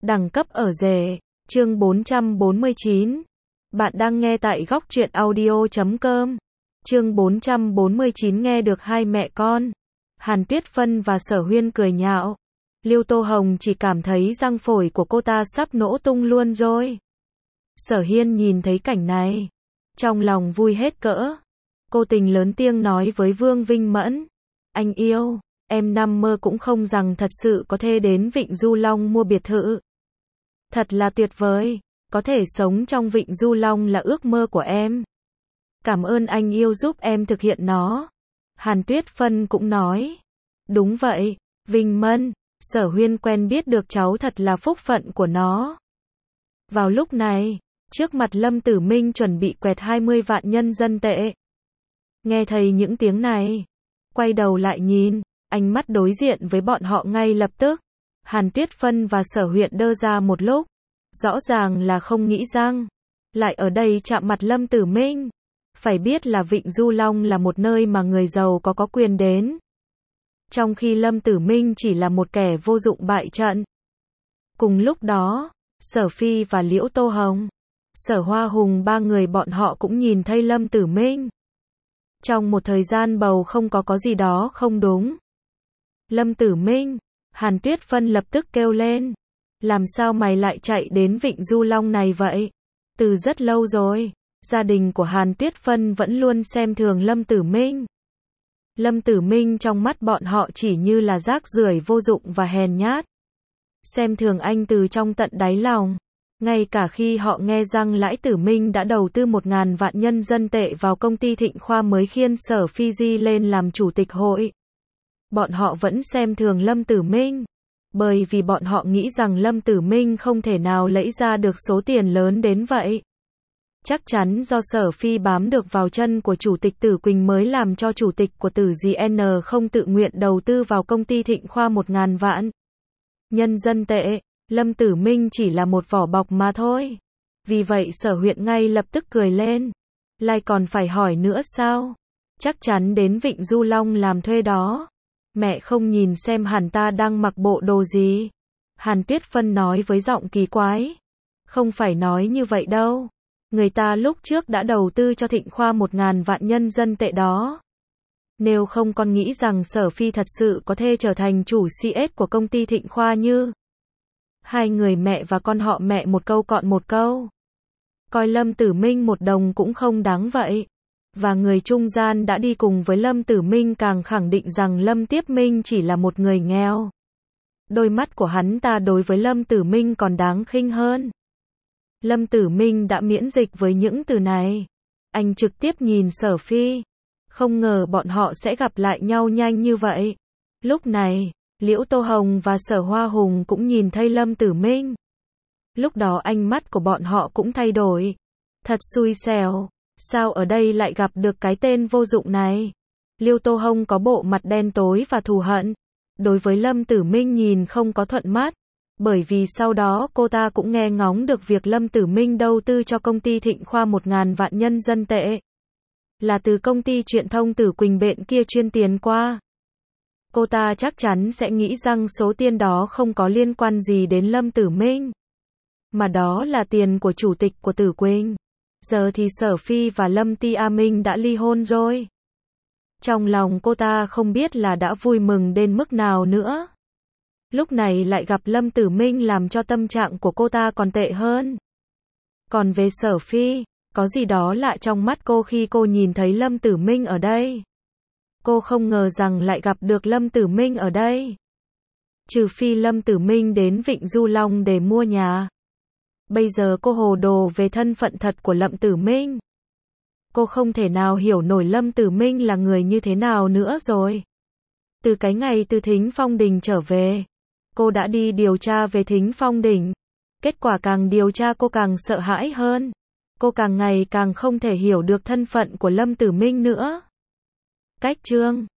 Đẳng cấp ở rể. Chương 449. Bạn đang nghe tại góc truyện audio.com. Chương 449 nghe được hai mẹ con. Hàn Tuyết Phân và Sở Huyên cười nhạo. Liêu Tô Hồng chỉ cảm thấy răng phổi của cô ta sắp nổ tung luôn rồi. Sở Hiên nhìn thấy cảnh này, trong lòng vui hết cỡ. Cô tình lớn tiếng nói với Vương Vinh Mẫn. Anh yêu, em nằm mơ cũng không rằng thật sự có thể đến Vịnh Du Long mua biệt thự. Thật là tuyệt vời, có thể sống trong Vịnh Du Long là ước mơ của em. Cảm ơn anh yêu giúp em thực hiện nó. Hàn Tuyết Phân cũng nói. Đúng vậy, Vinh Mẫn, Sở Huyên quen biết được cháu thật là phúc phận của nó. Vào lúc này, trước mặt Lâm Tử Minh chuẩn bị quẹt 20 vạn nhân dân tệ. Nghe thấy những tiếng này, quay đầu lại nhìn, ánh mắt đối diện với bọn họ ngay lập tức. Hàn Tuyết Phân và Sở Huyên đơ ra một lúc, rõ ràng là không nghĩ rằng lại ở đây chạm mặt Lâm Tử Minh. Phải biết là Vịnh Du Long là một nơi mà người giàu có quyền đến. Trong khi Lâm Tử Minh chỉ là một kẻ vô dụng bại trận. Cùng lúc đó, Sở Phi và Liễu Tô Hồng, Sở Hoa Hùng ba người bọn họ cũng nhìn thấy Lâm Tử Minh. Trong một thời gian bầu không có gì đó không đúng. Lâm Tử Minh, Hàn Tuyết Phân lập tức kêu lên. Làm sao mày lại chạy đến Vịnh Du Long này vậy? Từ rất lâu rồi, gia đình của Hàn Tuyết Phân vẫn luôn xem thường Lâm Tử Minh. Lâm Tử Minh trong mắt bọn họ chỉ như là rác rưởi vô dụng và hèn nhát. Xem thường anh từ trong tận đáy lòng. Ngay cả khi họ nghe rằng Lãi Tử Minh đã đầu tư 1.000 vạn nhân dân tệ vào công ty Thịnh Khoa mới khiên Sở Phi Di lên làm chủ tịch hội. Bọn họ vẫn xem thường Lâm Tử Minh. Bởi vì bọn họ nghĩ rằng Lâm Tử Minh không thể nào lấy ra được số tiền lớn đến vậy. Chắc chắn do Sở Phi bám được vào chân của Chủ tịch Tử Quỳnh mới làm cho Chủ tịch của Tử GN không tự nguyện đầu tư vào công ty Thịnh Khoa 1.000 vạn nhân dân tệ. Lâm Tử Minh chỉ là một vỏ bọc mà thôi. Vì vậy Sở Huyên ngay lập tức cười lên. Lại còn phải hỏi nữa sao? Chắc chắn đến Vịnh Du Long làm thuê đó. Mẹ không nhìn xem hắn ta đang mặc bộ đồ gì? Hàn Tuyết Phân nói với giọng kỳ quái. Không phải nói như vậy đâu. Người ta lúc trước đã đầu tư cho Thịnh Khoa 1.000 vạn nhân dân tệ đó. Nếu không con nghĩ rằng Sở Phi thật sự có thể trở thành chủ CS của công ty Thịnh Khoa như. Hai người mẹ và con họ mẹ một câu cọn một câu. Coi Lâm Tử Minh một đồng cũng không đáng vậy. Và người trung gian đã đi cùng với Lâm Tử Minh càng khẳng định rằng Lâm Tiếp Minh chỉ là một người nghèo. Đôi mắt của hắn ta đối với Lâm Tử Minh còn đáng khinh hơn. Lâm Tử Minh đã miễn dịch với những từ này. Anh trực tiếp nhìn Sở Phi. Không ngờ bọn họ sẽ gặp lại nhau nhanh như vậy. Lúc này, Liễu Tô Hồng và Sở Hoa Hùng cũng nhìn thấy Lâm Tử Minh. Lúc đó ánh mắt của bọn họ cũng thay đổi. Thật xui xẻo. Sao ở đây lại gặp được cái tên vô dụng này? Liêu Tô Hồng có bộ mặt đen tối và thù hận. Đối với Lâm Tử Minh nhìn không có thuận mắt. Bởi vì sau đó cô ta cũng nghe ngóng được việc Lâm Tử Minh đầu tư cho công ty Thịnh Khoa 1.000 vạn nhân dân tệ. Là từ công ty truyền thông Tử Quỳnh bên kia chuyên tiền qua. Cô ta chắc chắn sẽ nghĩ rằng số tiền đó không có liên quan gì đến Lâm Tử Minh. Mà đó là tiền của chủ tịch của Tử Quỳnh. Giờ thì Sở Phi và Lâm Ti A Minh đã ly hôn rồi. Trong lòng cô ta không biết là đã vui mừng đến mức nào nữa. Lúc này lại gặp Lâm Tử Minh làm cho tâm trạng của cô ta còn tệ hơn. Còn về Sở Phi, có gì đó lạ trong mắt cô khi cô nhìn thấy Lâm Tử Minh ở đây. Cô không ngờ rằng lại gặp được Lâm Tử Minh ở đây. Trừ phi Lâm Tử Minh đến Vịnh Du Long để mua nhà. Bây giờ cô hồ đồ về thân phận thật của Lâm Tử Minh. Cô không thể nào hiểu nổi Lâm Tử Minh là người như thế nào nữa rồi. Từ cái ngày từ Thính Phong Đình trở về, cô đã đi điều tra về Thính Phong Đình. Kết quả càng điều tra cô càng sợ hãi hơn. Cô càng ngày càng không thể hiểu được thân phận của Lâm Tử Minh nữa. Cách chương